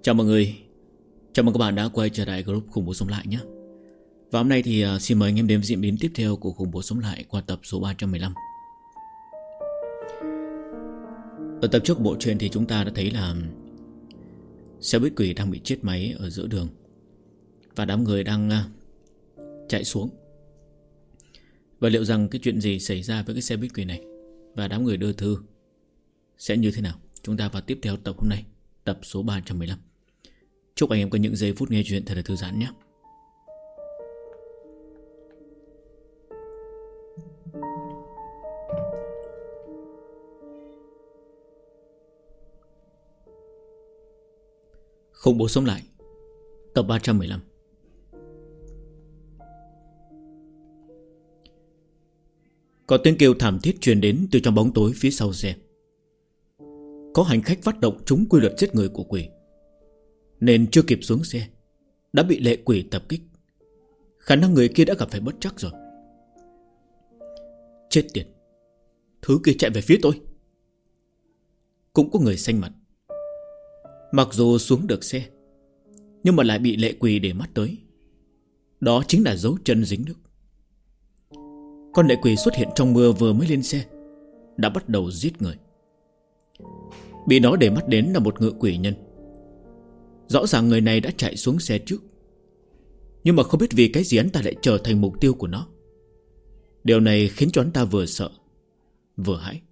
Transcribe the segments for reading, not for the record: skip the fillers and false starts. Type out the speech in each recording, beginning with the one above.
Chào mọi người. Chào mừng các bạn đã quay trở lại group Khủng Bố Sống Lại nhé. Và hôm nay thì xin mời anh em đến diễn biến tiếp theo của Khủng Bố Sống Lại qua tập số 315. Ở tập trước bộ truyện thì chúng ta đã thấy là xe buýt quỷ đang bị chết máy ở giữa đường và đám người đang chạy xuống. Và liệu rằng cái chuyện gì xảy ra với cái xe buýt quỷ này và đám người đưa thư sẽ như thế nào? Chúng ta vào tiếp theo tập hôm nay, tập số 315. Chúc anh em có những giây phút nghe chuyện thật là thư giãn nhé. Khủng Bố Sống Lại, tập 315. Có tiếng kêu thảm thiết truyền đến từ trong bóng tối phía sau xe. Có hành khách phát động trúng quy luật giết người của quỷ, nên chưa kịp xuống xe đã bị lệ quỷ tập kích. Khả năng người kia đã gặp phải bất trắc rồi. Chết tiệt, thứ kia chạy về phía tôi. Cũng có người xanh mặt. Mặc dù xuống được xe, nhưng mà lại bị lệ quỷ để mắt tới. Đó chính là dấu chân dính nước. Con lệ quỷ xuất hiện trong mưa vừa mới lên xe đã bắt đầu giết người. Bị nó để mắt đến là một ngự quỷ nhân. Rõ ràng người này đã chạy xuống xe trước, nhưng mà không biết vì cái gì hắn ta lại trở thành mục tiêu của nó. Điều này khiến cho hắn ta vừa sợ vừa hãi.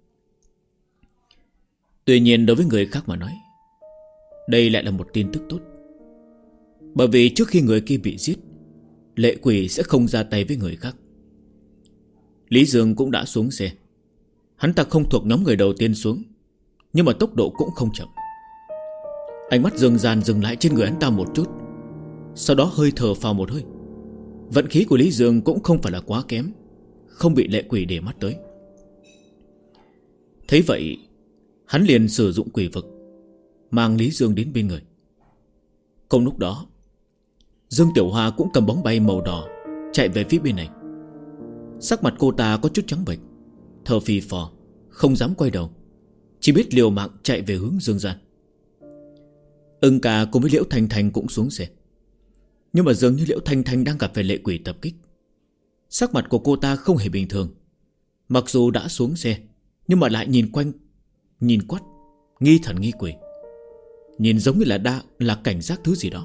Tuy nhiên đối với người khác mà nói, đây lại là một tin tức tốt. Bởi vì trước khi người kia bị giết, lệ quỷ sẽ không ra tay với người khác. Lý Dương cũng đã xuống xe. Hắn ta không thuộc nhóm người đầu tiên xuống, nhưng mà tốc độ cũng không chậm. Ánh mắt Dương Gian dừng lại trên người hắn ta một chút, sau đó hơi thở phào một hơi. Vận khí của Lý Dương cũng không phải là quá kém, không bị lệ quỷ để mắt tới. Thấy vậy, hắn liền sử dụng quỷ vực, mang Lý Dương đến bên người. Cùng lúc đó, Dương Tiểu Hoa cũng cầm bóng bay màu đỏ chạy về phía bên này. Sắc mặt cô ta có chút trắng bệch, thở phì phò, không dám quay đầu, chỉ biết liều mạng chạy về hướng Dương Gian. Ưng Ca cùng với Liễu Thanh Thanh cũng xuống xe, nhưng mà dường như Liễu Thanh Thanh đang gặp phải lệ quỷ tập kích. Sắc mặt của cô ta không hề bình thường. Mặc dù đã xuống xe, nhưng mà lại nhìn quanh, nhìn quắt, nghi thần nghi quỷ, nhìn giống như là cảnh giác thứ gì đó.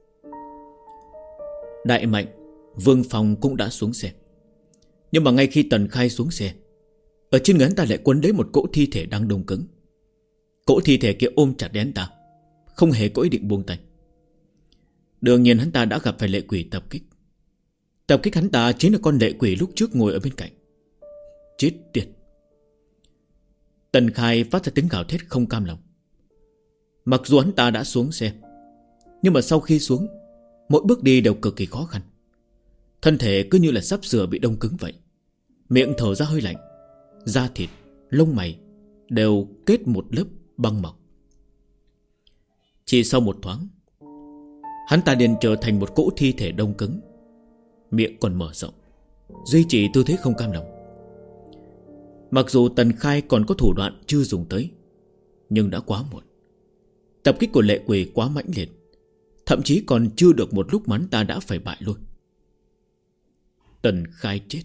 Đại Mạnh, Vương Phong cũng đã xuống xe. Nhưng mà ngay khi Tần Khai xuống xe, ở trên người hắn ta lại quấn lấy một cỗ thi thể đang đông cứng. Cỗ thi thể kia ôm chặt đến hắn ta, không hề có ý định buông tay. Đương nhiên hắn ta đã gặp phải lệ quỷ tập kích. Tập kích hắn ta chính là con lệ quỷ lúc trước ngồi ở bên cạnh. Chết tiệt. Tần Khai phát ra tiếng gào thét không cam lòng. Mặc dù hắn ta đã xuống xe, nhưng mà sau khi xuống, mỗi bước đi đều cực kỳ khó khăn. Thân thể cứ như là sắp sửa bị đông cứng vậy. Miệng thở ra hơi lạnh, da thịt, lông mày đều kết một lớp băng mỏng. Chỉ sau một thoáng, hắn ta liền trở thành một cỗ thi thể đông cứng, miệng còn mở rộng, duy trì tư thế không cam lòng. Mặc dù Tần Khai còn có thủ đoạn chưa dùng tới, nhưng đã quá muộn. Tập kích của lệ quỷ quá mãnh liệt, thậm chí còn chưa được một lúc mà hắn ta đã phải bại luôn. Tần Khai chết.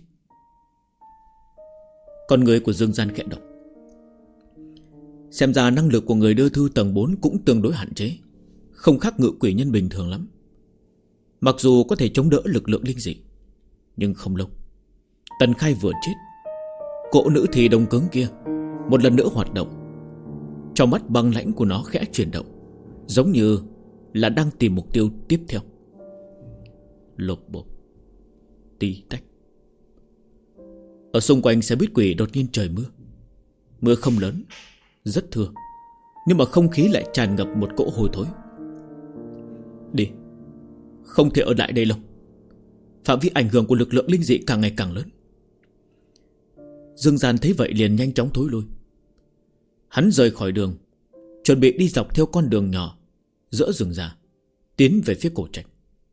Con người của Dương Gian khẽ động. Xem ra năng lực của người đưa thư tầng 4 cũng tương đối hạn chế, không khác ngự quỷ nhân bình thường lắm. Mặc dù có thể chống đỡ lực lượng linh dị, nhưng không lâu, Tần Khai vừa chết, cỗ nữ thi đông cứng kia một lần nữa hoạt động. Trong mắt băng lãnh của nó khẽ chuyển động, giống như là đang tìm mục tiêu tiếp theo. Lột bột, tí tách. Ở xung quanh xe buýt quỷ đột nhiên trời mưa. Mưa không lớn, rất thưa, nhưng mà không khí lại tràn ngập một cỗ hôi thối. Đi, không thể ở lại đây lâu. Phạm vi ảnh hưởng của lực lượng linh dị càng ngày càng lớn. Dương Gian thấy vậy liền nhanh chóng thối lui. Hắn rời khỏi đường, chuẩn bị đi dọc theo con đường nhỏ giữa rừng già, tiến về phía cổ trạch.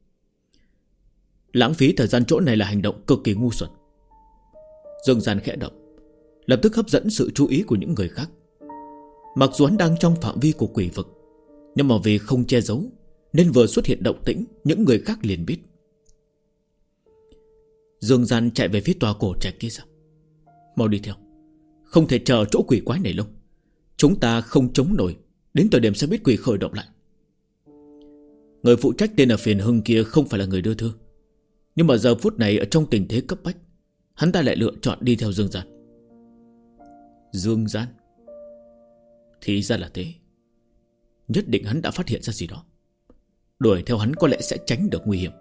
Lãng phí thời gian chỗ này là hành động cực kỳ ngu xuẩn. Dương Gian khẽ động, lập tức hấp dẫn sự chú ý của những người khác. Mặc dù hắn đang trong phạm vi của quỷ vực, Nhưng mà vì không che giấu nên vừa xuất hiện động tĩnh, những người khác liền biết. Dương Gian chạy về phía tòa cổ trạch kia sao? Mau đi theo, không thể chờ chỗ quỷ quái này lâu. Chúng ta không chống nổi, đến thời điểm sẽ biết quỷ khởi động lại. Người phụ trách tên là Phiền Hưng kia không phải là người đưa thư, nhưng mà giờ phút này ở trong tình thế cấp bách, hắn ta lại lựa chọn đi theo Dương Gian. Dương Gian? Thì ra là thế. Nhất định hắn đã phát hiện ra gì đó. Đuổi theo hắn có lẽ sẽ tránh được nguy hiểm.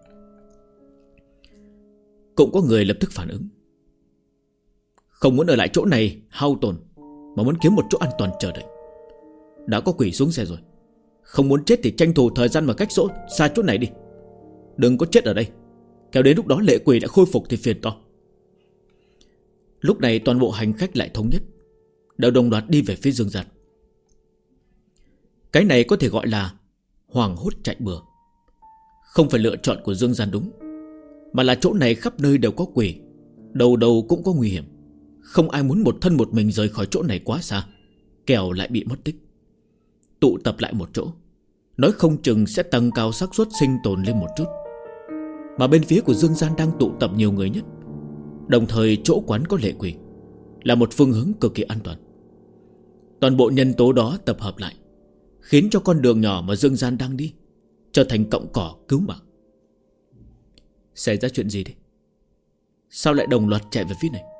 Cũng có người lập tức phản ứng. Không muốn ở lại chỗ này hao tổn, mà muốn kiếm một chỗ an toàn chờ đợi. Đã có quỷ xuống xe rồi, không muốn chết thì tranh thủ thời gian mà cách xa chỗ này đi. Đừng có chết ở đây, kéo đến lúc đó lệ quỷ đã khôi phục thì phiền to. Lúc này toàn bộ hành khách lại thống nhất, đều đồng loạt đi về phía Dương Gian. Cái này có thể gọi là hoảng hốt chạy bừa. Không phải lựa chọn của Dương Gian đúng, mà là chỗ này khắp nơi đều có quỷ, đầu đầu cũng có nguy hiểm. Không ai muốn một thân một mình rời khỏi chỗ này quá xa, kẻo lại bị mất tích. Tụ tập lại một chỗ, nói không chừng sẽ tăng cao xác suất sinh tồn lên một chút. Mà bên phía của Dương Gian đang tụ tập nhiều người nhất, đồng thời chỗ quán có lệ quỷ, là một phương hướng cực kỳ an toàn. Toàn bộ nhân tố đó tập hợp lại, khiến cho con đường nhỏ mà Dương Gian đang đi trở thành cọng cỏ cứu mạng. Xảy ra chuyện gì đấy? Sao lại đồng loạt chạy về phía này?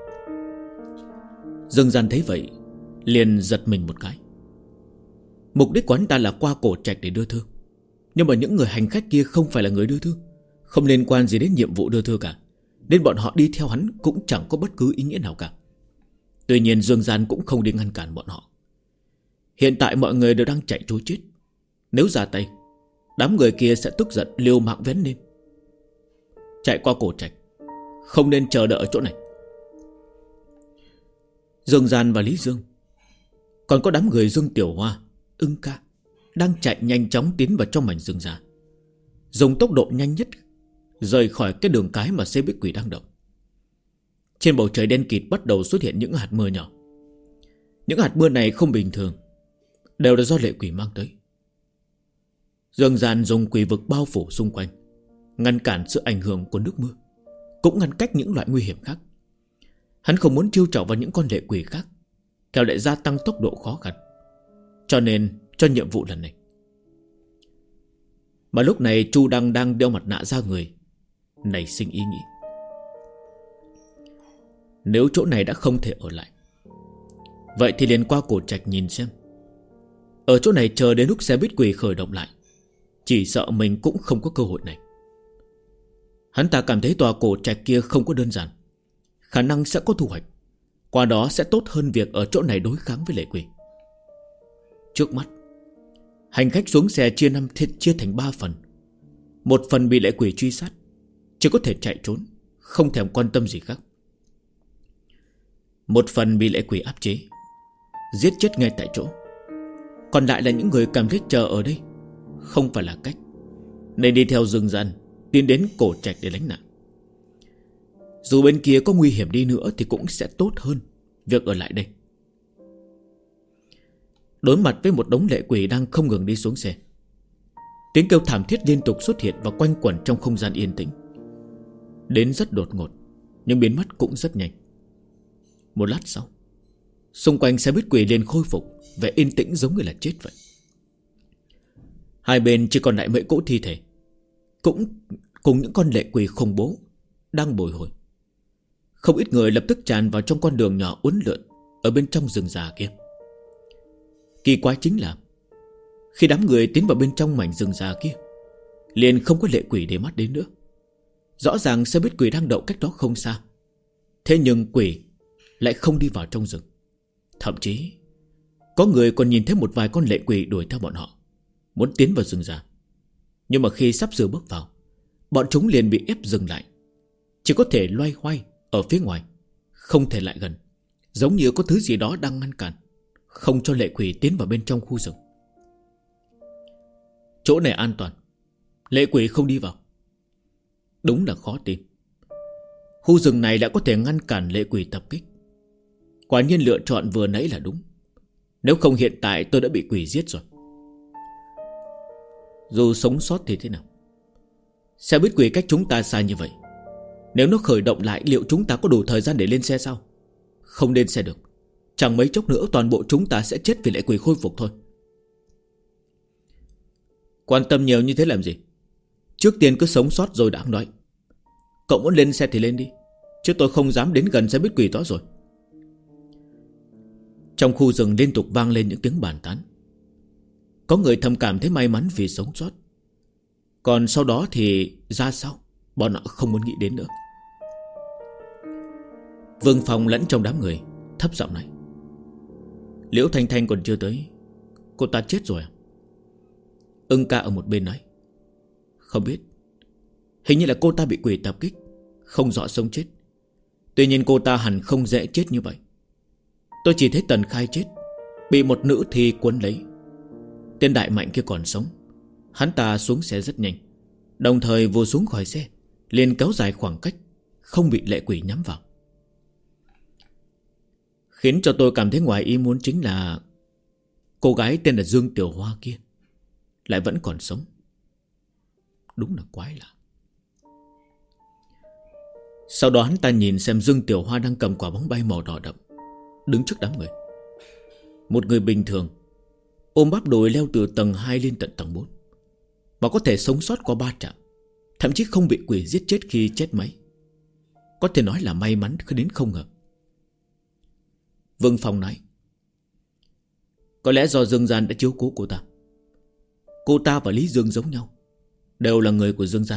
Dương Gian thấy vậy liền giật mình một cái. Mục đích quán ta là qua cổ trạch để đưa thư, nhưng mà những người hành khách kia không phải là người đưa thư, không liên quan gì đến nhiệm vụ đưa thư cả, nên bọn họ đi theo hắn cũng chẳng có bất cứ ý nghĩa nào cả. Tuy nhiên Dương Gian cũng không đi ngăn cản bọn họ. Hiện tại mọi người đều đang chạy trối chết, nếu ra tay, đám người kia sẽ tức giận liều mạng vén lên. Chạy qua cổ trạch, không nên chờ đợi ở chỗ này. Dương Gian và Lý Dương, còn có đám người Dương Tiểu Hoa, Ưng Ca đang chạy nhanh chóng tiến vào trong mảnh rừng già, dùng tốc độ nhanh nhất rời khỏi cái đường cái mà xe buýt quỷ đang động. Trên bầu trời đen kịt bắt đầu xuất hiện những hạt mưa nhỏ. Những hạt mưa này không bình thường, đều là do lệ quỷ mang tới. Dương Gian dùng quỷ vực bao phủ xung quanh, ngăn cản sự ảnh hưởng của nước mưa, cũng ngăn cách những loại nguy hiểm khác. Hắn không muốn chiêu trò vào những con lệ quỷ khác, kẻo lại gia tăng tốc độ khó khăn. Cho nên cho nhiệm vụ lần này. Mà lúc này Chu Đăng đang đeo mặt nạ ra người, nảy sinh ý nghĩ. Nếu chỗ này đã không thể ở lại, vậy thì liền qua cổ trạch nhìn xem. Ở chỗ này chờ đến lúc xe buýt quỷ khởi động lại, chỉ sợ mình cũng không có cơ hội này. Hắn ta cảm thấy tòa cổ trạch kia không có đơn giản, khả năng sẽ có thu hoạch, qua đó sẽ tốt hơn việc ở chỗ này đối kháng với lệ quỷ. Trước mắt, hành khách xuống xe chia thành 3 phần. Một phần bị lệ quỷ truy sát, chỉ có thể chạy trốn, không thèm quan tâm gì khác. Một phần bị lệ quỷ áp chế, giết chết ngay tại chỗ. Còn lại là những người cảm thấy chờ ở đây không phải là cách, nên đi theo Dương Gian tiến đến cổ trạch để lánh nạn. Dù bên kia có nguy hiểm đi nữa thì cũng sẽ tốt hơn việc ở lại đây. Đối mặt với một đống lệ quỷ đang không ngừng đi xuống xe, tiếng kêu thảm thiết liên tục xuất hiện và quanh quẩn trong không gian yên tĩnh. Đến rất đột ngột, nhưng biến mất cũng rất nhanh. Một lát sau, xung quanh xe buýt quỷ liền khôi phục vẻ yên tĩnh giống như là chết vậy. Hai bên chỉ còn lại mấy cỗ thi thể, cũng cùng những con lệ quỷ khủng bố đang bồi hồi. Không ít người lập tức tràn vào trong con đường nhỏ uốn lượn ở bên trong rừng già kia. Kỳ quái chính là khi đám người tiến vào bên trong mảnh rừng già kia, liền không có lệ quỷ để mắt đến nữa. Rõ ràng xe buýt quỷ đang đậu cách đó không xa, thế nhưng quỷ lại không đi vào trong rừng. Thậm chí có người còn nhìn thấy một vài con lệ quỷ đuổi theo bọn họ, muốn tiến vào rừng già. Nhưng mà khi sắp sửa bước vào, bọn chúng liền bị ép dừng lại, chỉ có thể loay hoay ở phía ngoài, không thể lại gần, giống như có thứ gì đó đang ngăn cản, không cho lệ quỷ tiến vào bên trong khu rừng. Chỗ này an toàn, lệ quỷ không đi vào. Đúng là khó tin, khu rừng này đã có thể ngăn cản lệ quỷ tập kích. Quả nhiên lựa chọn vừa nãy là đúng, nếu không hiện tại tôi đã bị quỷ giết rồi. Dù sống sót thì thế nào? Xe buýt quỷ cách chúng ta xa như vậy, nếu nó khởi động lại liệu chúng ta có đủ thời gian để lên xe sao? Không lên xe được. Chẳng mấy chốc nữa toàn bộ chúng ta sẽ chết vì lệ quỷ khôi phục thôi. Quan tâm nhiều như thế làm gì? Trước tiên cứ sống sót rồi đã nói. Cậu muốn lên xe thì lên đi, chứ tôi không dám đến gần xe buýt quỷ đó rồi. Trong khu rừng liên tục vang lên những tiếng bàn tán. Có người thầm cảm thấy may mắn vì sống sót, còn sau đó thì ra sao bọn họ không muốn nghĩ đến nữa. Vương Phong lẫn trong đám người thấp giọng nói: Liễu Thanh Thanh còn chưa tới, cô ta chết rồi à? Ưng ca ở một bên nói: Không biết, hình như là cô ta bị quỷ tập kích, không rõ sống chết. Tuy nhiên cô ta hẳn không dễ chết như vậy. Tôi chỉ thấy Tần Khai chết, bị một nữ thi cuốn lấy. Tên đại mạnh kia còn sống. Hắn ta xuống xe rất nhanh, đồng thời vừa xuống khỏi xe liền kéo dài khoảng cách, không bị lệ quỷ nhắm vào. Khiến cho tôi cảm thấy ngoài ý muốn chính là cô gái tên là Dương Tiểu Hoa kia lại vẫn còn sống. Đúng là quái lạ. Sau đó hắn ta nhìn xem Dương Tiểu Hoa đang cầm quả bóng bay màu đỏ đậm, đứng trước đám người. Một người bình thường ôm bắp đùi leo từ tầng 2 lên tận tầng 4, mà có thể sống sót qua 3 trạm, thậm chí không bị quỷ giết chết khi chết máy. Có thể nói là may mắn đến không ngờ. Vương Phong nói: Có lẽ do Dương Gian đã chiếu cố cô ta. Cô ta và Lý Dương giống nhau, đều là người của Dương Gian.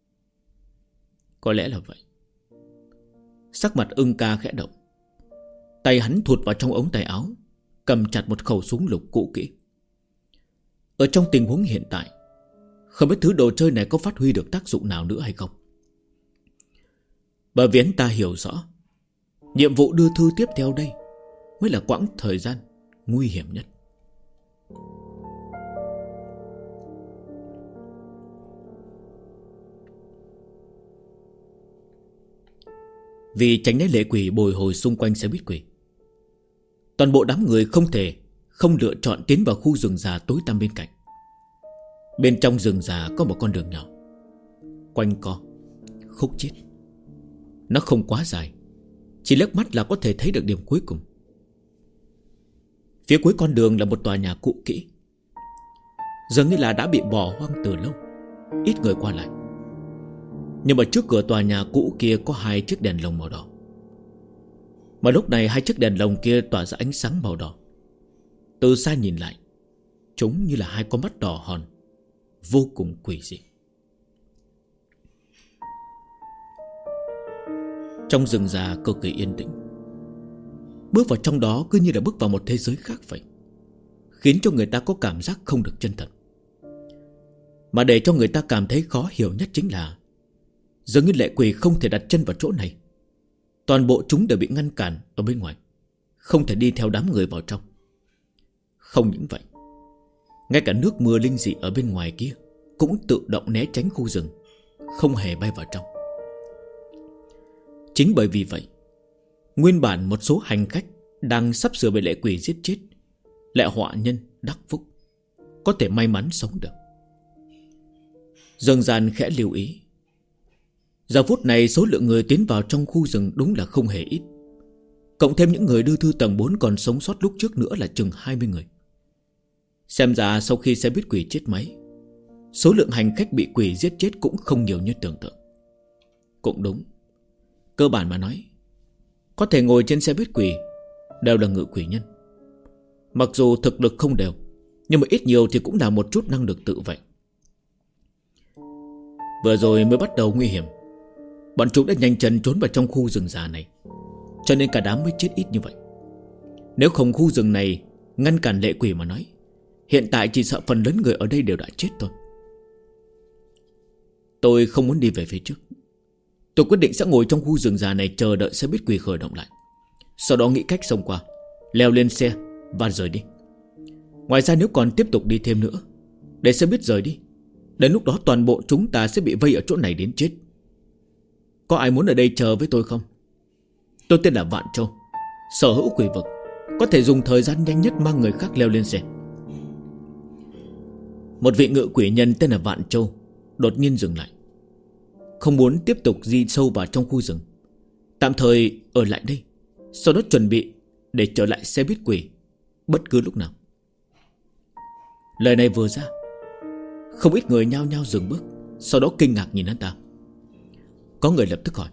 Có lẽ là vậy. Sắc mặt Ưng ca khẽ động, tay hắn thụt vào trong ống tay áo, cầm chặt một khẩu súng lục cũ kỹ. Ở trong tình huống hiện tại, không biết thứ đồ chơi này có phát huy được tác dụng nào nữa hay không. Bởi vì hắn ta hiểu rõ, nhiệm vụ đưa thư tiếp theo đây mới là quãng thời gian nguy hiểm nhất. Vì tránh né lệ quỷ bồi hồi xung quanh xe buýt quỷ, toàn bộ đám người không lựa chọn tiến vào khu rừng già tối tăm bên cạnh. Bên trong rừng già có một con đường nhỏ, quanh co, khúc chiết. Nó không quá dài, chỉ liếc mắt là có thể thấy được điểm cuối cùng. Phía cuối con đường là một tòa nhà cũ kỹ, dường như là đã bị bỏ hoang từ lâu, ít người qua lại. Nhưng mà trước cửa tòa nhà cũ kia có 2 chiếc đèn lồng màu đỏ. Mà lúc này 2 chiếc đèn lồng kia tỏa ra ánh sáng màu đỏ. Từ xa nhìn lại, chúng như là 2 con mắt đỏ hòn, vô cùng quỷ dị. Trong rừng già cực kỳ yên tĩnh. Bước vào trong đó cứ như là bước vào một thế giới khác vậy, khiến cho người ta có cảm giác không được chân thật. Mà để cho người ta cảm thấy khó hiểu nhất chính là dường như lệ quỷ không thể đặt chân vào chỗ này. Toàn bộ chúng đều bị ngăn cản ở bên ngoài, không thể đi theo đám người vào trong. Không những vậy, ngay cả nước mưa linh dị ở bên ngoài kia cũng tự động né tránh khu rừng, không hề bay vào trong. Chính bởi vì vậy, nguyên bản một số hành khách đang sắp sửa bị lệ quỷ giết chết, lại họa nhân đắc phúc, có thể may mắn sống được. Dương Gian khẽ lưu ý, giờ phút này số lượng người tiến vào trong khu rừng đúng là không hề ít. Cộng thêm những người đưa thư tầng 4 còn sống sót lúc trước nữa là chừng 20 người. Xem ra sau khi xe buýt quỷ chết máy, số lượng hành khách bị quỷ giết chết cũng không nhiều như tưởng tượng. Cũng đúng, cơ bản mà nói, có thể ngồi trên xe buýt quỷ đều là ngự quỷ nhân. Mặc dù thực lực không đều, nhưng mà ít nhiều thì cũng là một chút năng lực tự vệ. Vừa rồi mới bắt đầu nguy hiểm, bọn chúng đã nhanh chân trốn vào trong khu rừng già này, cho nên cả đám mới chết ít như vậy. Nếu không khu rừng này ngăn cản lệ quỷ mà nói, hiện tại chỉ sợ phần lớn người ở đây đều đã chết thôi. Tôi không muốn đi về phía trước. Tôi quyết định sẽ ngồi trong khu rừng già này chờ đợi xe buýt quỷ khởi động lại, sau đó nghĩ cách xông qua, leo lên xe và rời đi. Ngoài ra nếu còn tiếp tục đi thêm nữa, để xe buýt rời đi, đến lúc đó toàn bộ chúng ta sẽ bị vây ở chỗ này đến chết. Có ai muốn ở đây chờ với tôi không? Tôi tên là Vạn Châu, sở hữu quỷ vực, có thể dùng thời gian nhanh nhất mang người khác leo lên xe. Một vị ngự quỷ nhân tên là Vạn Châu đột nhiên dừng lại, không muốn tiếp tục di sâu vào trong khu rừng, tạm thời ở lại đây, sau đó chuẩn bị để trở lại xe buýt quỷ bất cứ lúc nào. Lời này vừa ra, không ít người nhao nhao dừng bước, sau đó kinh ngạc nhìn hắn ta. Có người lập tức hỏi: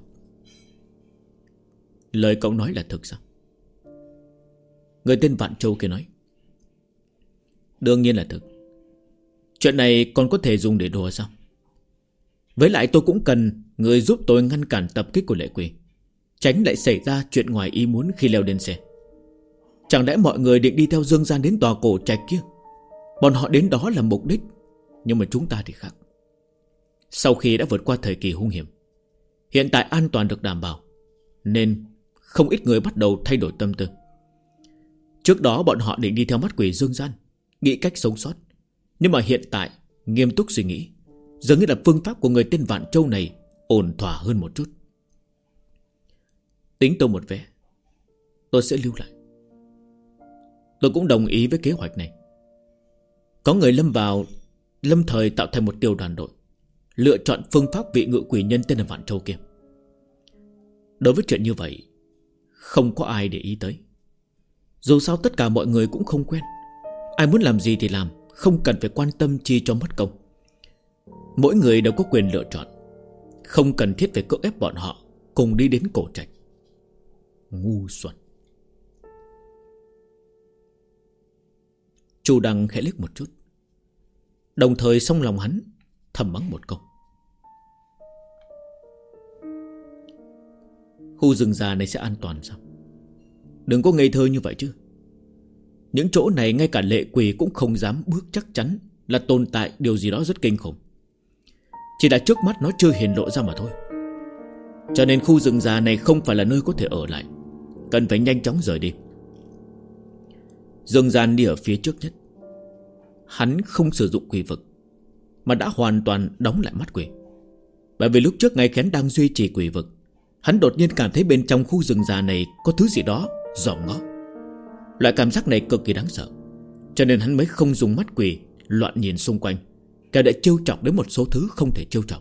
lời cậu nói là thực sao? Người tên Vạn Châu kia nói: đương nhiên là thực. Chuyện này còn có thể dùng để đùa sao? Với lại tôi cũng cần người giúp tôi ngăn cản tập kích của lệ quỷ, tránh lại xảy ra chuyện ngoài ý muốn khi leo lên xe. Chẳng lẽ mọi người định đi theo Dương Gian đến tòa cổ trạch kia? Bọn họ đến đó là mục đích, nhưng mà chúng ta thì khác. Sau khi đã vượt qua thời kỳ hung hiểm, hiện tại an toàn được đảm bảo, nên không ít người bắt đầu thay đổi tâm tư. Trước đó bọn họ định đi theo mắt quỷ Dương Gian, nghĩ cách sống sót. Nhưng mà hiện tại nghiêm túc suy nghĩ, dường như là phương pháp của người tên Vạn Châu này ổn thỏa hơn một chút. Tính tôi một vé, tôi sẽ lưu lại. Tôi cũng đồng ý với kế hoạch này. Có người lâm thời tạo thành một tiểu đoàn đội, lựa chọn phương pháp vị ngự quỷ nhân tên là Vạn Châu kia. Đối với chuyện như vậy, không có ai để ý tới. Dù sao tất cả mọi người cũng không quen, ai muốn làm gì thì làm, không cần phải quan tâm chi cho mất công. Mỗi người đều có quyền lựa chọn, không cần thiết phải cưỡng ép bọn họ cùng đi đến cổ trạch. Ngu xuẩn. Chu Đăng khẽ liếc một chút, đồng thời trong lòng hắn thầm mắng một câu: khu rừng già này sẽ an toàn sao? Đừng có ngây thơ như vậy chứ. Những chỗ này ngay cả lệ quỷ cũng không dám bước chắc chắn là tồn tại điều gì đó rất kinh khủng. Chỉ là trước mắt nó chưa hiển lộ ra mà thôi. Cho nên khu rừng già này không phải là nơi có thể ở lại, cần phải nhanh chóng rời đi. Dương Gian đi ở phía trước nhất. Hắn không sử dụng quỷ vực, mà đã hoàn toàn đóng lại mắt quỷ. Bởi vì lúc trước ngay khi hắn đang duy trì quỷ vực, hắn đột nhiên cảm thấy bên trong khu rừng già này có thứ gì đó dòm ngó. Loại cảm giác này cực kỳ đáng sợ, cho nên hắn mới không dùng mắt quỷ loạn nhìn xung quanh, kẻ đã trêu chọc đến một số thứ không thể trêu chọc.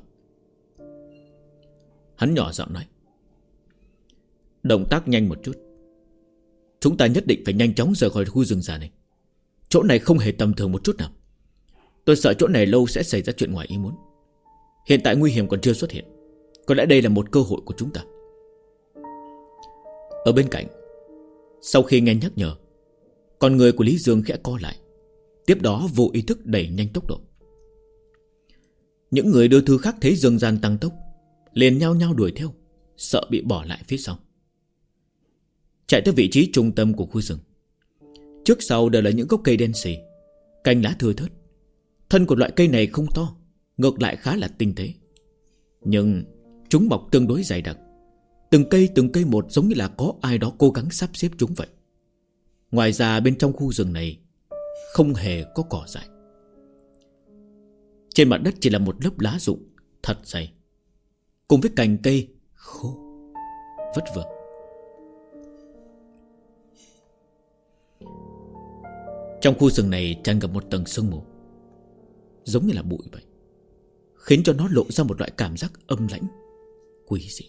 Hắn nhỏ giọng nói: động tác nhanh một chút, chúng ta nhất định phải nhanh chóng rời khỏi khu rừng già này. Chỗ này không hề tầm thường một chút nào. Tôi sợ chỗ này lâu sẽ xảy ra chuyện ngoài ý muốn. Hiện tại nguy hiểm còn chưa xuất hiện, có lẽ đây là một cơ hội của chúng ta. Ở bên cạnh, sau khi nghe nhắc nhở, con người của Lý Dương khẽ co lại, tiếp đó vô ý thức đẩy nhanh tốc độ. Những người đưa thư khác thấy Dương Gian tăng tốc, liền nhao nhao đuổi theo, sợ bị bỏ lại phía sau. Chạy tới vị trí trung tâm của khu rừng. Trước sau đều là những gốc cây đen xì, cành lá thưa thớt. Thân của loại cây này không to, ngược lại khá là tinh tế, nhưng chúng mọc tương đối dày đặc. Từng cây một giống như là có ai đó cố gắng sắp xếp chúng vậy. Ngoài ra bên trong khu rừng này không hề có cỏ dại. Trên mặt đất chỉ là một lớp lá rụng thật dày, cùng với cành cây khô vất vưởng. Trong khu rừng này tràn ngập một tầng sương mù, giống như là bụi vậy, khiến cho nó lộ ra một loại cảm giác âm lãnh quỷ dị.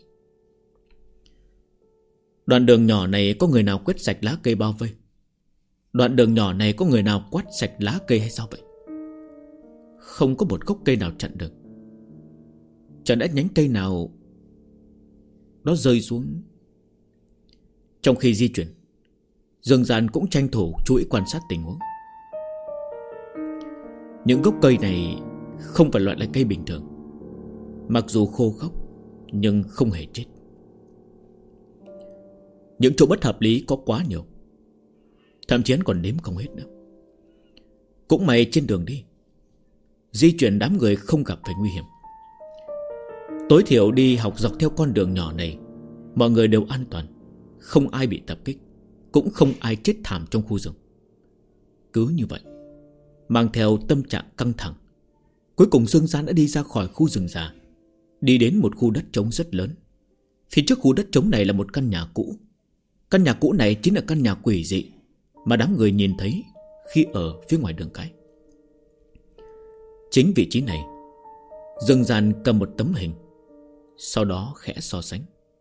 Đoạn đường nhỏ này có người nào quét sạch lá cây bao vây? Đoạn đường nhỏ này có người nào quét sạch lá cây hay sao vậy? Không có một gốc cây nào chặn được. Chẳng lẽ nhánh cây nào nó rơi xuống? Trong khi di chuyển, Dương Gian cũng tranh thủ chú ý quan sát tình huống. Những gốc cây này không phải loại là cây bình thường. Mặc dù khô khốc nhưng không hề chết. Những chỗ bất hợp lý có quá nhiều, thậm chí còn đếm không hết nữa. Cũng may trên đường đi di chuyển đám người không gặp phải nguy hiểm. Tối thiểu đi học dọc theo con đường nhỏ này, mọi người đều an toàn, không ai bị tập kích, cũng không ai chết thảm trong khu rừng. Cứ như vậy, mang theo tâm trạng căng thẳng, cuối cùng Dương Gian đã đi ra khỏi khu rừng già, đi đến một khu đất trống rất lớn. Phía trước khu đất trống này là một căn nhà cũ. Căn nhà cũ này chính là căn nhà quỷ dị mà đám người nhìn thấy khi ở phía ngoài đường cái. Chính vị trí này, Dương Gian cầm một tấm hình, sau đó khẽ so sánh.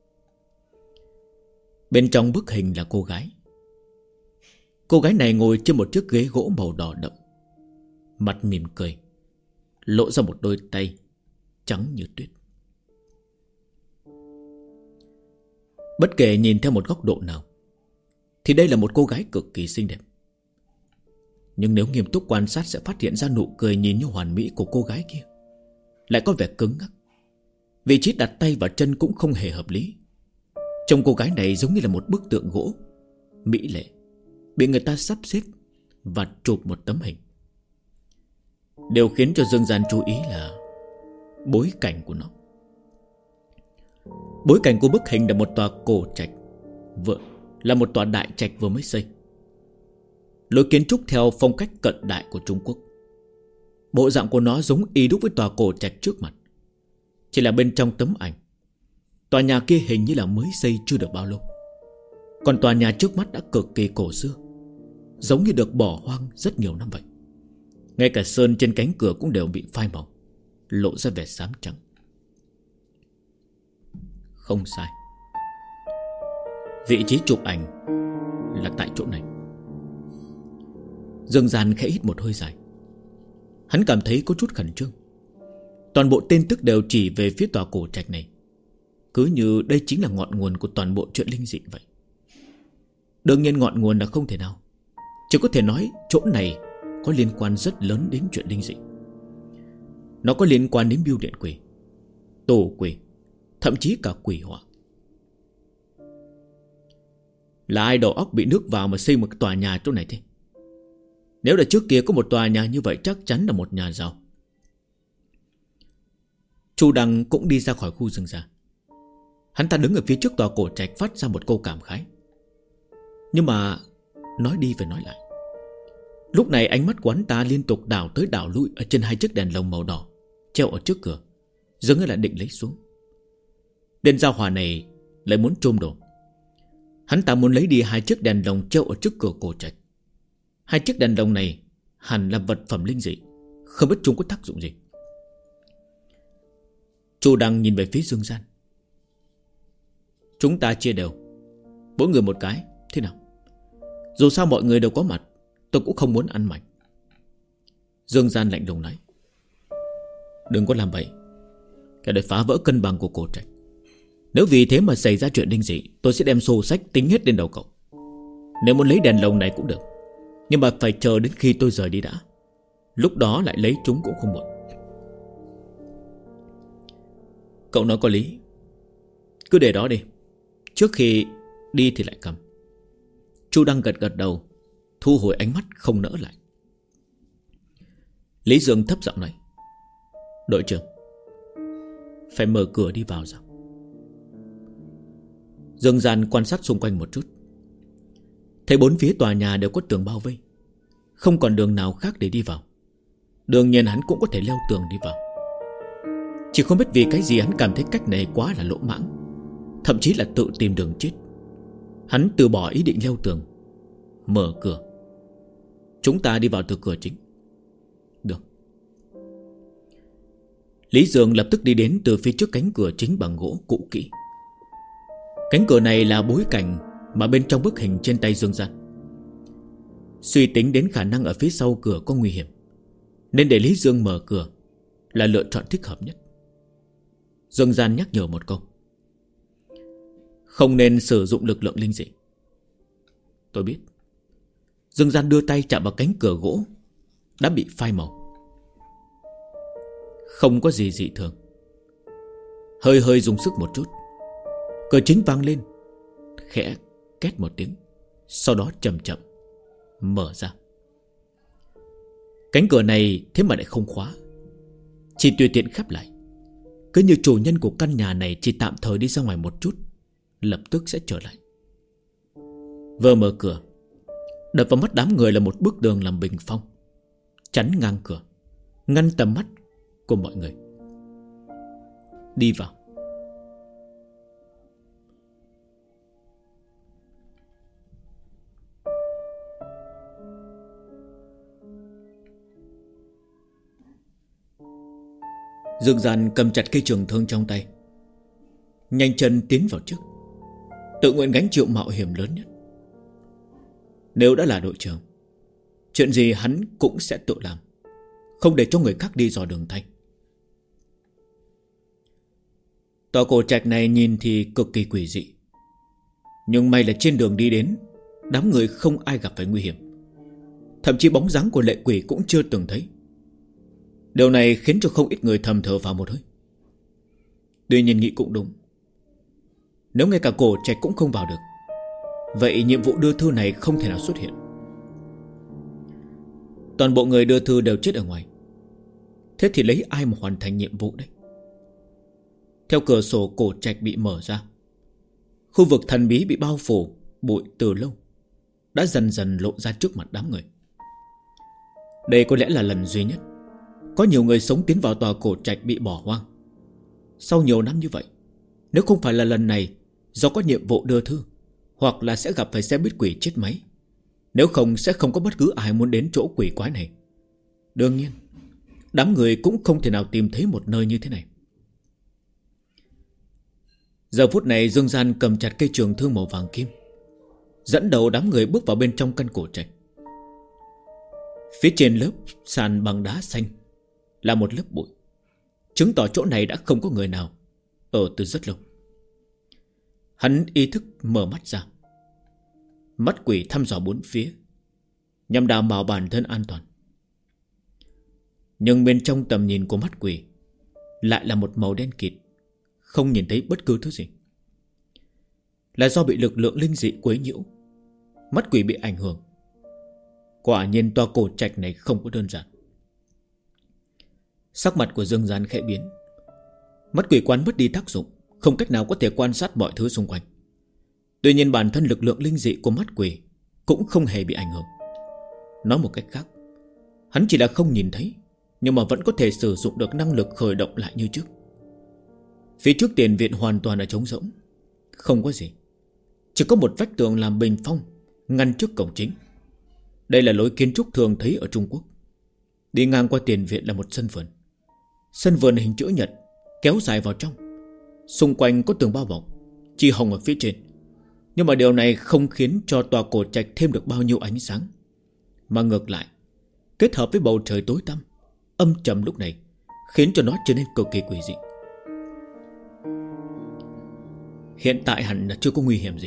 Bên trong bức hình là cô gái. Cô gái này ngồi trên một chiếc ghế gỗ màu đỏ đậm, mặt mỉm cười, lộ ra một đôi tay trắng như tuyết. Bất kể nhìn theo một góc độ nào thì đây là một cô gái cực kỳ xinh đẹp. Nhưng nếu nghiêm túc quan sát sẽ phát hiện ra nụ cười nhìn như hoàn mỹ của cô gái kia lại có vẻ cứng ngắc. Vị trí đặt tay và chân cũng không hề hợp lý. Trông cô gái này giống như là một bức tượng gỗ mỹ lệ bị người ta sắp xếp và chụp một tấm hình. Điều khiến cho Dương Gian chú ý là bối cảnh của nó. Bối cảnh của bức hình là một tòa cổ trạch, là một tòa đại trạch vừa mới xây. Lối kiến trúc theo phong cách cận đại của Trung Quốc. Bộ dạng của nó giống y đúc với tòa cổ trạch trước mặt. Chỉ là bên trong tấm ảnh, tòa nhà kia hình như là mới xây chưa được bao lâu. Còn tòa nhà trước mắt đã cực kỳ cổ xưa, giống như được bỏ hoang rất nhiều năm vậy. Ngay cả sơn trên cánh cửa cũng đều bị phai màu, lộ ra vẻ xám trắng. Không sai, vị trí chụp ảnh là tại chỗ này. Dương Gian khẽ hít một hơi dài. Hắn cảm thấy có chút khẩn trương. Toàn bộ tin tức đều chỉ về phía tòa cổ trạch này, cứ như đây chính là ngọn nguồn của toàn bộ chuyện linh dị vậy. Đương nhiên ngọn nguồn là không thể nào, chỉ có thể nói chỗ này có liên quan rất lớn đến chuyện linh dị. Nó có liên quan đến bưu điện quỷ, tổ quỷ, thậm chí cả quỷ họa. Là ai đầu óc bị nước vào mà xây một tòa nhà chỗ này thế? Nếu là trước kia có một tòa nhà như vậy chắc chắn là một nhà giàu. Chu Đăng cũng đi ra khỏi khu rừng già. Hắn ta đứng ở phía trước tòa cổ trạch phát ra một câu cảm khái. Nhưng mà nói đi phải nói lại, lúc này ánh mắt của hắn ta liên tục đảo tới đảo lui ở trên hai chiếc đèn lồng màu đỏ treo ở trước cửa, dường như là định lấy xuống. Đèn giao hỏa này lại muốn trôm đồ. Hắn ta muốn lấy đi hai chiếc đèn lồng treo ở trước cửa cổ trạch. Hai chiếc đèn lồng này hẳn là vật phẩm linh dị, không biết chúng có tác dụng gì. Chu Đăng nhìn về phía Dương Gian. Chúng ta chia đều, mỗi người một cái, thế nào? Dù sao mọi người đều có mặt, tôi cũng không muốn ăn mảnh. Dương Gian lạnh lùng nói. Đừng có làm vậy, cái để phá vỡ cân bằng của cổ trạch. Nếu vì thế mà xảy ra chuyện linh dị, tôi sẽ đem sổ sách tính hết lên đầu cậu. Nếu muốn lấy đèn lồng này cũng được, nhưng mà phải chờ đến khi tôi rời đi đã. Lúc đó lại lấy chúng cũng không muộn. Cậu nói có lý, cứ để đó đi, trước khi đi thì lại cầm. Chu Đăng gật gật đầu, thu hồi ánh mắt không nỡ lại. Lý Dương thấp giọng nói. Đội trưởng, phải mở cửa đi vào sao? Dương Gian quan sát xung quanh một chút, thấy bốn phía tòa nhà đều có tường bao vây, không còn đường nào khác để đi vào. Đương nhiên hắn cũng có thể leo tường đi vào. Chỉ không biết vì cái gì hắn cảm thấy cách này quá là lỗ mãng, thậm chí là tự tìm đường chết. Hắn từ bỏ ý định leo tường, mở cửa. Chúng ta đi vào từ cửa chính. Được. Lý Dương lập tức đi đến từ phía trước cánh cửa chính bằng gỗ cũ kỹ. Cánh cửa này là bối cảnh mà bên trong bức hình trên tay Dương Gian. Suy tính đến khả năng ở phía sau cửa có nguy hiểm, nên để Lý Dương mở cửa là lựa chọn thích hợp nhất. Dương Gian nhắc nhở một câu. Không nên sử dụng lực lượng linh dị. Tôi biết. Dương Gian đưa tay chạm vào cánh cửa gỗ đã bị phai màu. Không có gì dị thường. Hơi hơi dùng sức một chút, cửa chính vang lên, khẽ két một tiếng, sau đó chậm chậm mở ra. Cánh cửa này thế mà lại không khóa, chỉ tùy tiện khép lại, cứ như chủ nhân của căn nhà này chỉ tạm thời đi ra ngoài một chút, lập tức sẽ trở lại. Vừa mở cửa, đập vào mắt đám người là một bức tường làm bình phong, chắn ngang cửa, ngăn tầm mắt của mọi người. Đi vào. Dương Gian cầm chặt cây trường thương trong tay, nhanh chân tiến vào trước, tự nguyện gánh chịu mạo hiểm lớn nhất. Nếu đã là đội trưởng, chuyện gì hắn cũng sẽ tự làm, không để cho người khác đi dò đường thay. Tòa cổ trạch này nhìn thì cực kỳ quỷ dị, nhưng may là trên đường đi đến, đám người không ai gặp phải nguy hiểm. Thậm chí bóng dáng của lệ quỷ cũng chưa từng thấy. Điều này khiến cho không ít người thầm thở vào một hơi. Tuy nhiên nghĩ cũng đúng, nếu ngay cả cổ trạch cũng không vào được, vậy nhiệm vụ đưa thư này không thể nào xuất hiện. Toàn bộ người đưa thư đều chết ở ngoài, thế thì lấy ai mà hoàn thành nhiệm vụ đấy? Theo cửa sổ cổ trạch bị mở ra, khu vực thần bí bị bao phủ bụi từ lâu đã dần dần lộ ra trước mặt đám người. Đây có lẽ là lần duy nhất có nhiều người sống tiến vào tòa cổ trạch bị bỏ hoang. Sau nhiều năm như vậy, nếu không phải là lần này do có nhiệm vụ đưa thư, hoặc là sẽ gặp phải xe buýt quỷ chết máy, nếu không sẽ không có bất cứ ai muốn đến chỗ quỷ quái này. Đương nhiên, đám người cũng không thể nào tìm thấy một nơi như thế này. Giờ phút này Dương Gian cầm chặt cây trường thương màu vàng kim, dẫn đầu đám người bước vào bên trong căn cổ trạch. Phía trên lớp sàn bằng đá xanh là một lớp bụi, chứng tỏ chỗ này đã không có người nào ở từ rất lâu. Hắn ý thức mở mắt ra, mắt quỷ thăm dò bốn phía, nhằm đảm bảo bản thân an toàn. Nhưng bên trong tầm nhìn của mắt quỷ lại là một màu đen kịt, không nhìn thấy bất cứ thứ gì. Là do bị lực lượng linh dị quấy nhiễu, mắt quỷ bị ảnh hưởng. Quả nhiên tòa cổ trạch này không có đơn giản. Sắc mặt của Dương Gian khẽ biến. Mắt quỷ quán mất đi tác dụng, không cách nào có thể quan sát mọi thứ xung quanh. Tuy nhiên bản thân lực lượng linh dị của mắt quỷ cũng không hề bị ảnh hưởng. Nói một cách khác, hắn chỉ là không nhìn thấy, nhưng mà vẫn có thể sử dụng được năng lực khởi động lại như trước. Phía trước tiền viện hoàn toàn là trống rỗng, không có gì, chỉ có một vách tường làm bình phong ngăn trước cổng chính. Đây là lối kiến trúc thường thấy ở Trung Quốc. Đi ngang qua tiền viện là một sân vườn. Sân vườn hình chữ nhật kéo dài vào trong, xung quanh có tường bao bọc, chỉ hồng ở phía trên. Nhưng mà điều này không khiến cho tòa cổ trạch thêm được bao nhiêu ánh sáng, mà ngược lại, kết hợp với bầu trời tối tăm âm trầm lúc này, khiến cho nó trở nên cực kỳ quỷ dị. Hiện tại hẳn là chưa có nguy hiểm gì.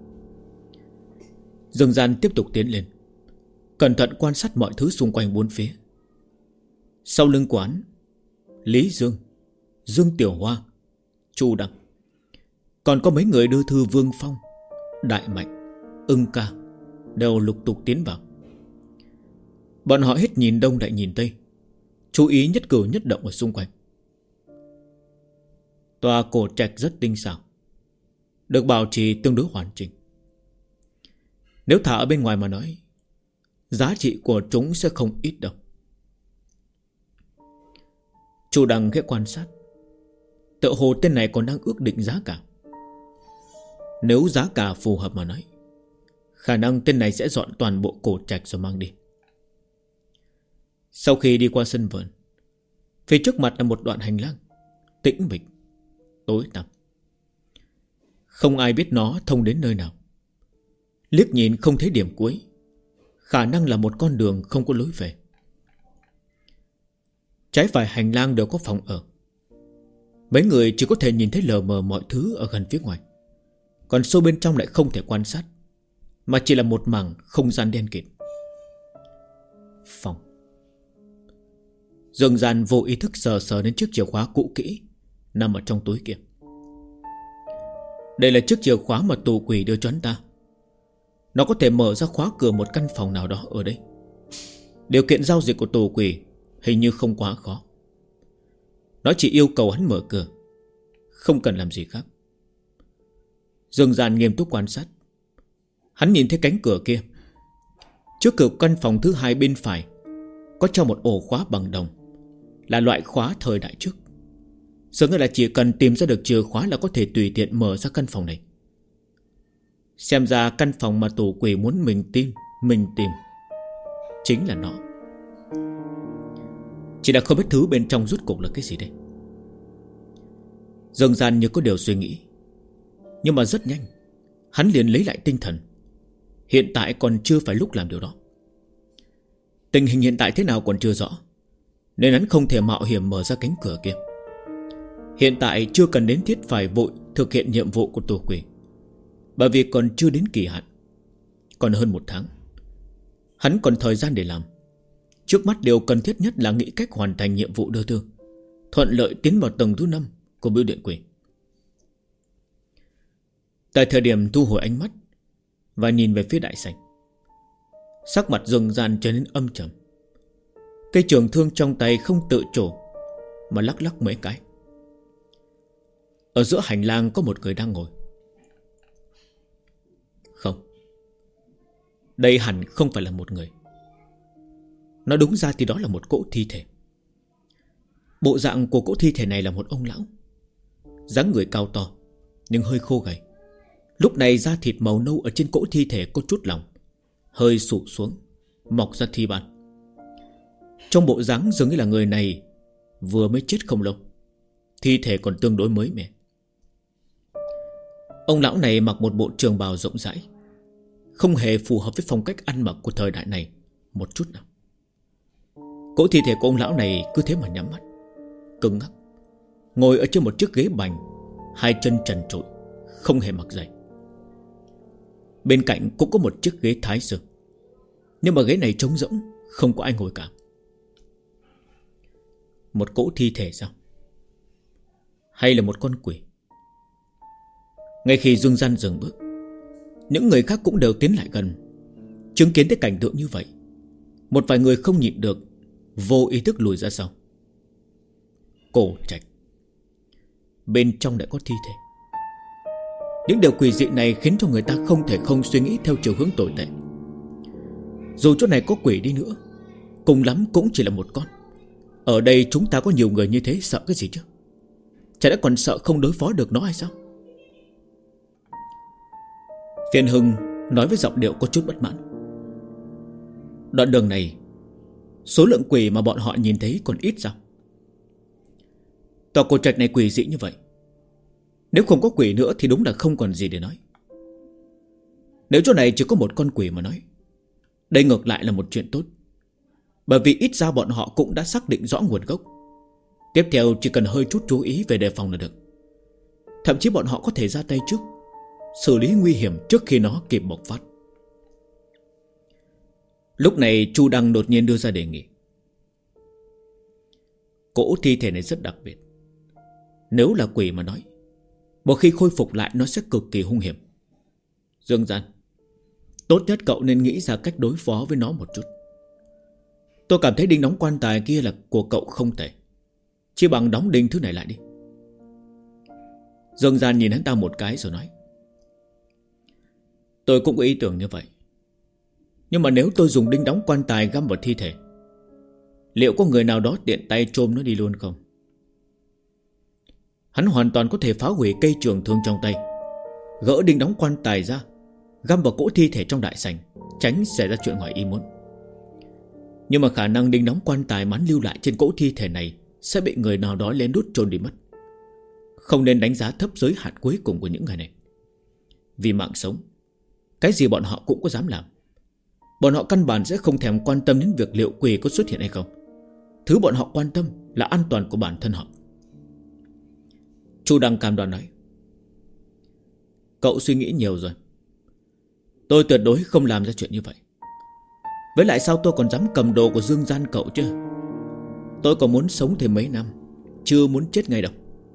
Dương Gian tiếp tục tiến lên, cẩn thận quan sát mọi thứ xung quanh bốn phía. Sau lưng quán, Lý Dương, Dương Tiểu Hoa, Chu Đăng, còn có mấy người đưa thư Vương Phong, Đại Mạnh, Ưng Ca đều lục tục tiến vào. Bọn họ hết nhìn đông lại nhìn tây, chú ý nhất cử nhất động ở xung quanh. Tòa cổ trạch rất tinh xảo, được bảo trì tương đối hoàn chỉnh. Nếu thả ở bên ngoài mà nói, giá trị của chúng sẽ không ít đâu. Chu Đăng khẽ quan sát, tựa hồ tên này còn đang ước định giá cả. Nếu giá cả phù hợp mà nói, khả năng tên này sẽ dọn toàn bộ cổ trạch rồi mang đi. Sau khi đi qua sân vườn, phía trước mặt là một đoạn hành lang tĩnh mịch, tối tăm. Không ai biết nó thông đến nơi nào. Liếc nhìn không thấy điểm cuối, khả năng là một con đường không có lối về. Trái phải hành lang đều có phòng ở. Mấy người chỉ có thể nhìn thấy lờ mờ mọi thứ ở gần phía ngoài, còn sâu bên trong lại không thể quan sát, mà chỉ là một mảng không gian đen kịt. Phòng. Dương Gian vô ý thức sờ sờ đến chiếc chìa khóa cũ kỹ nằm ở trong túi kia. Đây là chiếc chìa khóa mà tù quỷ đưa cho hắn ta. Nó có thể mở ra khóa cửa một căn phòng nào đó ở đây. Điều kiện giao dịch của tù quỷ hình như không quá khó. Nó chỉ yêu cầu hắn mở cửa, không cần làm gì khác. Dương Gian nghiêm túc quan sát. Hắn nhìn thấy cánh cửa kia. Trước cửa căn phòng thứ hai bên phải có cho một ổ khóa bằng đồng, là loại khóa thời đại trước. Dường như là chỉ cần tìm ra được chìa khóa là có thể tùy tiện mở ra căn phòng này. Xem ra căn phòng mà tù quỷ muốn mình tìm chính là nó. Chỉ là không biết thứ bên trong rốt cuộc là cái gì đây. Dương Gian như có điều suy nghĩ, nhưng mà rất nhanh hắn liền lấy lại tinh thần. Hiện tại còn chưa phải lúc làm điều đó. Tình hình hiện tại thế nào còn chưa rõ, nên hắn không thể mạo hiểm mở ra cánh cửa kia. Hiện tại chưa cần đến thiết phải vội thực hiện nhiệm vụ của tổ quỷ, bởi vì còn chưa đến kỳ hạn. Còn hơn 1 tháng, hắn còn thời gian để làm. Trước mắt điều cần thiết nhất là nghĩ cách hoàn thành nhiệm vụ đưa thư, thuận lợi tiến vào tầng thứ 5 của bưu điện quỷ. Tại thời điểm thu hồi ánh mắt và nhìn về phía đại sảnh, sắc mặt Dương Gian trở nên âm trầm. Cây trường thương trong tay không tự chủ mà lắc lắc mấy cái. Ở giữa hành lang có một người đang ngồi. Không, đây hẳn không phải là một người. Nói đúng ra thì đó là một cỗ thi thể. Bộ dạng của cỗ thi thể này là một ông lão, dáng người cao to nhưng hơi khô gầy. Lúc này da thịt màu nâu ở trên cỗ thi thể có chút lỏng, hơi sụp xuống, mọc ra thi ban. Trong bộ dáng dường như là người này vừa mới chết không lâu, thi thể còn tương đối mới mẻ. Ông lão này mặc một bộ trường bào rộng rãi, không hề phù hợp với phong cách ăn mặc của thời đại này một chút nào. Cỗ thi thể của ông lão này cứ thế mà nhắm mắt, cứng ngắc, ngồi ở trên một chiếc ghế bành, hai chân trần trụi, không hề mặc giày. Bên cạnh cũng có một chiếc ghế thái sư, nhưng mà ghế này trống rỗng, không có ai ngồi cả. Một cỗ thi thể sao? Hay là một con quỷ? Ngay khi Dương Gian dừng bước, những người khác cũng đều tiến lại gần, chứng kiến thấy cảnh tượng như vậy. Một vài người không nhịn được, vô ý thức lùi ra sau. Cổ trạch, bên trong lại có thi thể. Những điều quỷ dị này khiến cho người ta không thể không suy nghĩ theo chiều hướng tồi tệ. Dù chỗ này có quỷ đi nữa, cùng lắm cũng chỉ là một con. Ở đây chúng ta có nhiều người như thế, sợ cái gì chứ? Chả lẽ còn sợ không đối phó được nó hay sao? Phiền Hưng nói với giọng điệu có chút bất mãn. Đoạn đường này, số lượng quỷ mà bọn họ nhìn thấy còn ít sao? Tòa cổ trạch này quỷ dị như vậy, nếu không có quỷ nữa thì đúng là không còn gì để nói. Nếu chỗ này chỉ có một con quỷ mà nói, đây ngược lại là một chuyện tốt, bởi vì ít ra bọn họ cũng đã xác định rõ nguồn gốc. Tiếp theo chỉ cần hơi chút chú ý về đề phòng là được. Thậm chí bọn họ có thể ra tay trước, xử lý nguy hiểm trước khi nó kịp bộc phát. Lúc này Chu Đăng đột nhiên đưa ra đề nghị. Cỗ thi thể này rất đặc biệt. Nếu là quỷ mà nói, một khi khôi phục lại nó sẽ cực kỳ hung hiểm. Dương Gian, tốt nhất cậu nên nghĩ ra cách đối phó với nó một chút. Tôi cảm thấy đinh đóng quan tài kia là của cậu không tệ, chỉ bằng đóng đinh thứ này lại đi. Dương Gian nhìn hắn ta một cái rồi nói. Tôi cũng có ý tưởng như vậy, nhưng mà nếu tôi dùng đinh đóng quan tài găm vào thi thể, liệu có người nào đó tiện tay chôm nó đi luôn không? Hắn hoàn toàn có thể phá hủy cây trường thương trong tay, gỡ đinh đóng quan tài ra, găm vào cỗ thi thể trong đại sảnh, tránh xảy ra chuyện ngoài ý muốn. Nhưng mà khả năng đinh đóng quan tài mắn lưu lại trên cỗ thi thể này sẽ bị người nào đó lén lút chôn đi mất. Không nên đánh giá thấp giới hạn cuối cùng của những người này. Vì mạng sống, cái gì bọn họ cũng có dám làm. Bọn họ căn bản sẽ không thèm quan tâm đến việc liệu quỷ có xuất hiện hay không. Thứ bọn họ quan tâm là an toàn của bản thân họ. Chu Đăng cam đoan nói. Cậu suy nghĩ nhiều rồi. Tôi tuyệt đối không làm ra chuyện như vậy. Với lại sao tôi còn dám cầm đồ của Dương Gian cậu chứ? Tôi còn muốn sống thêm mấy năm, chưa muốn chết ngay đâu.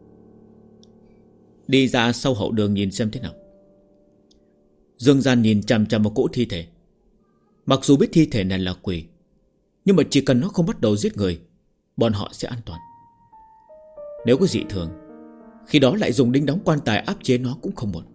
Đi ra sau hậu đường nhìn xem thế nào. Dương Gian nhìn chằm chằm vào cỗ thi thể. Mặc dù biết thi thể này là quỷ, nhưng mà chỉ cần nó không bắt đầu giết người, bọn họ sẽ an toàn. Nếu có dị thường, khi đó lại dùng đinh đóng quan tài áp chế nó cũng không muộn.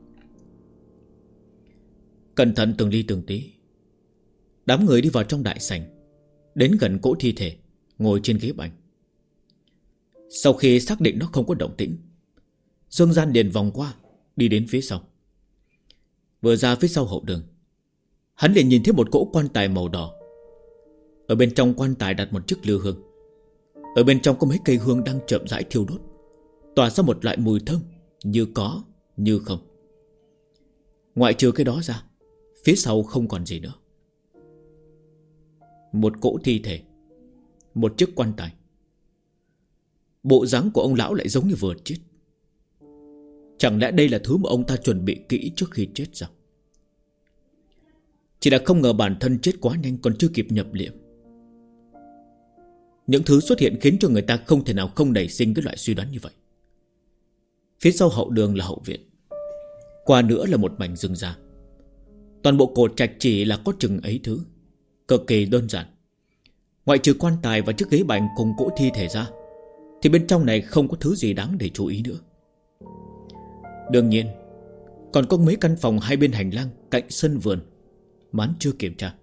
Cẩn thận từng ly từng tí, đám người đi vào trong đại sảnh, đến gần cỗ thi thể, ngồi trên ghế bành. Sau khi xác định nó không có động tĩnh, Dương Gian liền vòng qua, đi đến phía sau. Vừa ra phía sau hậu đường, hắn liền nhìn thấy một cỗ quan tài màu đỏ. Ở bên trong quan tài đặt một chiếc lư hương. Ở bên trong có mấy cây hương đang chậm rãi thiêu đốt. tỏa ra một loại mùi thơm, như có như không. Ngoại trừ cái đó ra, phía sau không còn gì nữa. Một cỗ thi thể, một chiếc quan tài. Bộ dáng của ông lão lại giống như vừa chết. Chẳng lẽ đây là thứ mà ông ta chuẩn bị kỹ trước khi chết sao? Chỉ là không ngờ bản thân chết quá nhanh, còn chưa kịp nhập liệm. Những thứ xuất hiện khiến cho người ta không thể nào không nảy sinh cái loại suy đoán như vậy. Phía sau hậu đường là hậu viện, qua nữa là một mảnh rừng già. Toàn bộ cột trạch chỉ là có chừng ấy thứ, cực kỳ đơn giản. Ngoại trừ quan tài và chiếc ghế bành cùng cỗ thi thể ra, thì bên trong này không có thứ gì đáng để chú ý nữa. Đương nhiên còn có mấy căn phòng hai bên hành lang cạnh sân vườn mà hắn chưa kiểm tra.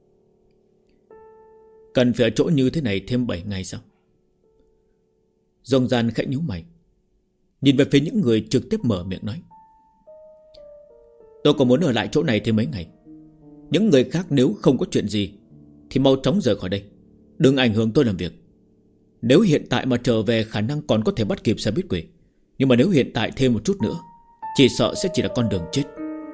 Cần phải ở chỗ như thế này thêm 7 ngày sao? Dương Gian khẽ nhíu mày, nhìn về phía những người trực tiếp mở miệng nói: tôi còn muốn ở lại chỗ này thêm mấy ngày. Những người khác nếu không có chuyện gì thì mau chóng rời khỏi đây, đừng ảnh hưởng tôi làm việc. Nếu hiện tại mà trở về khả năng còn có thể bắt kịp xe buýt quỷ, nhưng mà nếu hiện tại thêm một chút nữa, chỉ sợ sẽ chỉ là con đường chết.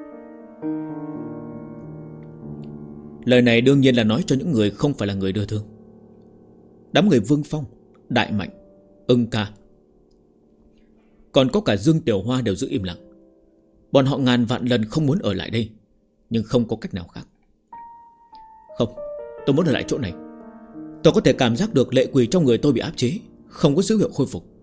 Lời này đương nhiên là nói cho những người không phải là người đưa thương. Đám người Vương Phong, Đại Mạnh, Ưng Ca, còn có cả Dương Tiểu Hoa đều giữ im lặng. Bọn họ ngàn vạn lần không muốn ở lại đây, nhưng không có cách nào khác. Không, tôi muốn ở lại chỗ này. Tôi có thể cảm giác được lệ quỷ trong người tôi bị áp chế, không có dấu hiệu khôi phục.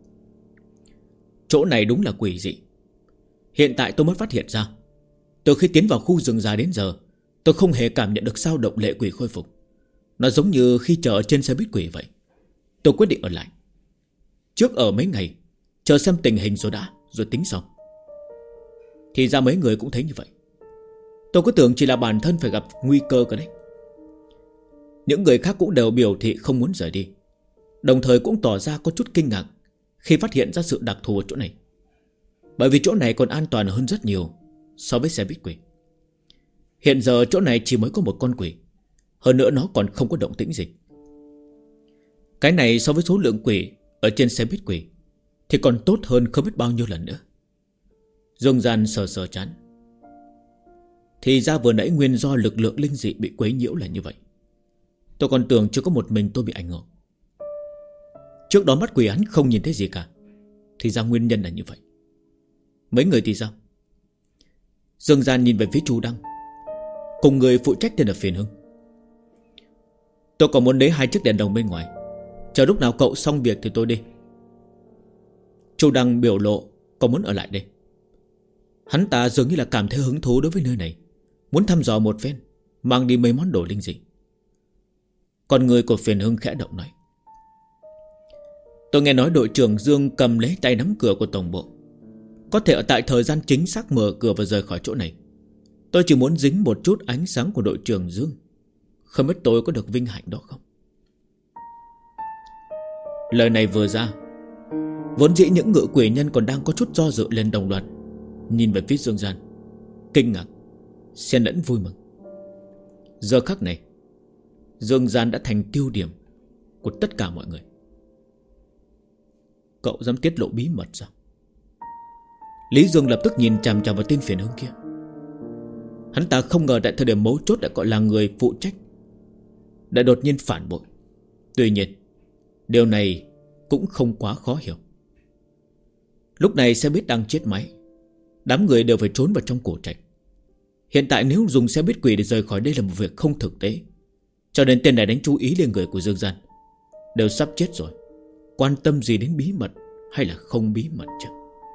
Chỗ này đúng là quỷ dị. Hiện tại tôi mới phát hiện ra, từ khi tiến vào khu rừng già đến giờ, tôi không hề cảm nhận được dao động lệ quỷ khôi phục. Nó giống như khi chờ ở trên xe buýt quỷ vậy. Tôi quyết định ở lại, trước ở mấy ngày, chờ xem tình hình rồi đã, rồi tính sau. Thì ra mấy người cũng thấy như vậy. Tôi cứ tưởng chỉ là bản thân phải gặp nguy cơ cơ đấy. Những người khác cũng đều biểu thị không muốn rời đi, đồng thời cũng tỏ ra có chút kinh ngạc khi phát hiện ra sự đặc thù ở chỗ này. Bởi vì chỗ này còn an toàn hơn rất nhiều so với xe buýt quỷ. Hiện giờ chỗ này chỉ mới có một con quỷ, hơn nữa nó còn không có động tĩnh gì. Cái này so với số lượng quỷ ở trên xe buýt quỷ thì còn tốt hơn không biết bao nhiêu lần nữa. Dương Gian sờ sờ chán. Thì ra vừa nãy nguyên do lực lượng linh dị bị quấy nhiễu là như vậy. Tôi còn tưởng chưa có một mình tôi bị ảnh hưởng. Trước đó mắt quỷ hắn không nhìn thấy gì cả. Thì ra nguyên nhân là như vậy. Mấy người thì sao? Dương Gian nhìn về phía Chu Đăng, cùng người phụ trách tên là Phiền Hưng. Tôi còn muốn lấy 2 chiếc đèn đồng bên ngoài, chờ lúc nào cậu xong việc thì tôi đi. Chu Đăng biểu lộ còn muốn ở lại đây. Hắn ta dường như là cảm thấy hứng thú đối với nơi này, muốn thăm dò một phen, mang đi mấy món đồ linh dị. Còn người của Phiền Hưng khẽ động nói: tôi nghe nói đội trưởng Dương cầm lấy tay nắm cửa của tổng bộ, có thể ở tại thời gian chính xác mở cửa và rời khỏi chỗ này. Tôi chỉ muốn dính một chút ánh sáng của đội trưởng Dương, không biết tôi có được vinh hạnh đó không? Lời này vừa ra, vốn dĩ những ngự quỷ nhân còn đang có chút do dự lên đồng loạt nhìn về phía Dương Gian, kinh ngạc xen lẫn vui mừng. Giờ khắc này, Dương Gian đã thành tiêu điểm của tất cả mọi người. Cậu dám tiết lộ bí mật sao? Lý Dương lập tức nhìn chằm chằm vào tên Phiền Hưng kia. Hắn ta không ngờ tại thời điểm mấu chốt lại gọi là người phụ trách đã đột nhiên phản bội. Tuy nhiên điều này cũng không quá khó hiểu. Lúc này xe buýt đang chết máy, đám người đều phải trốn vào trong cổ trạch. Hiện tại nếu dùng xe buýt quỷ để rời khỏi đây là một việc không thực tế, cho nên tên này đánh chú ý lên người của Dương Gian. Đều sắp chết rồi, quan tâm gì đến bí mật hay là không bí mật chứ?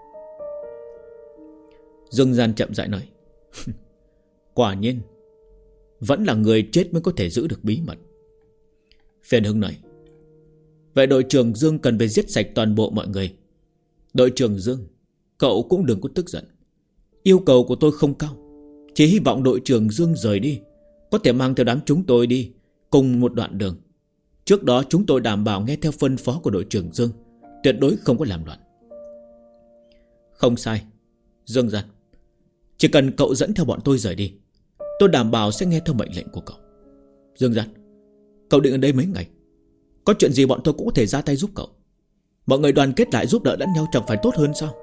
Dương Gian chậm rãi nói: quả nhiên vẫn là người chết mới có thể giữ được bí mật. Phiền Hưng nói: vậy đội trưởng Dương cần phải giết sạch toàn bộ mọi người. Đội trưởng Dương, cậu cũng đừng có tức giận. Yêu cầu của tôi không cao, chỉ hy vọng đội trưởng Dương rời đi, có thể mang theo đám chúng tôi đi cùng một đoạn đường. Trước đó chúng tôi đảm bảo nghe theo phân phó của đội trưởng Dương, tuyệt đối không có làm loạn. Không sai, Dương Gian, chỉ cần cậu dẫn theo bọn tôi rời đi, tôi đảm bảo sẽ nghe theo mệnh lệnh của cậu. Dương Gian, cậu định ở đây mấy ngày? Có chuyện gì bọn tôi cũng có thể ra tay giúp cậu. Mọi người đoàn kết lại giúp đỡ lẫn nhau chẳng phải tốt hơn sao?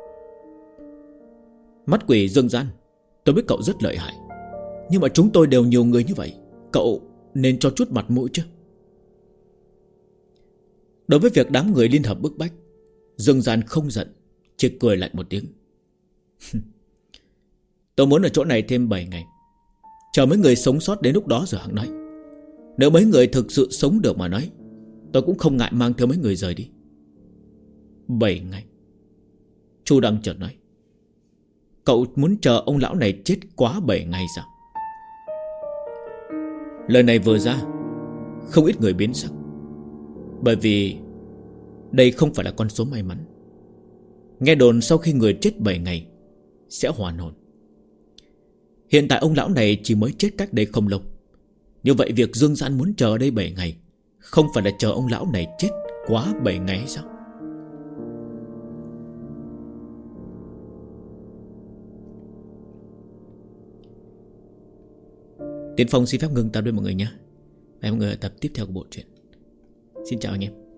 Mắt quỷ Dương Gian, tôi biết cậu rất lợi hại, nhưng mà chúng tôi đều nhiều người như vậy, cậu nên cho chút mặt mũi chứ. Đối với việc đám người liên hợp bức bách, Dương Gian không giận, chỉ cười lại một tiếng. Tôi muốn ở chỗ này thêm 7 ngày, chờ mấy người sống sót đến lúc đó rồi hẵng nói. Nếu mấy người thực sự sống được mà nói, tôi cũng không ngại mang theo mấy người rời đi. 7 ngày. Chu Đăng chợt nói, cậu muốn chờ ông lão này chết quá 7 ngày sao? Lời này vừa ra, không ít người biến sắc, bởi vì đây không phải là con số may mắn. Nghe đồn sau khi người chết 7 ngày sẽ hoàn hồn. Hiện tại ông lão này chỉ mới chết cách đây không lâu. Như vậy việc Dương Gian muốn chờ đây 7 ngày không phải là chờ ông lão này chết quá 7 ngày hay sao? Tiến Phong xin phép ngừng tập với mọi người nhé. Và mọi người ở tập tiếp theo của bộ truyện. Xin chào anh em.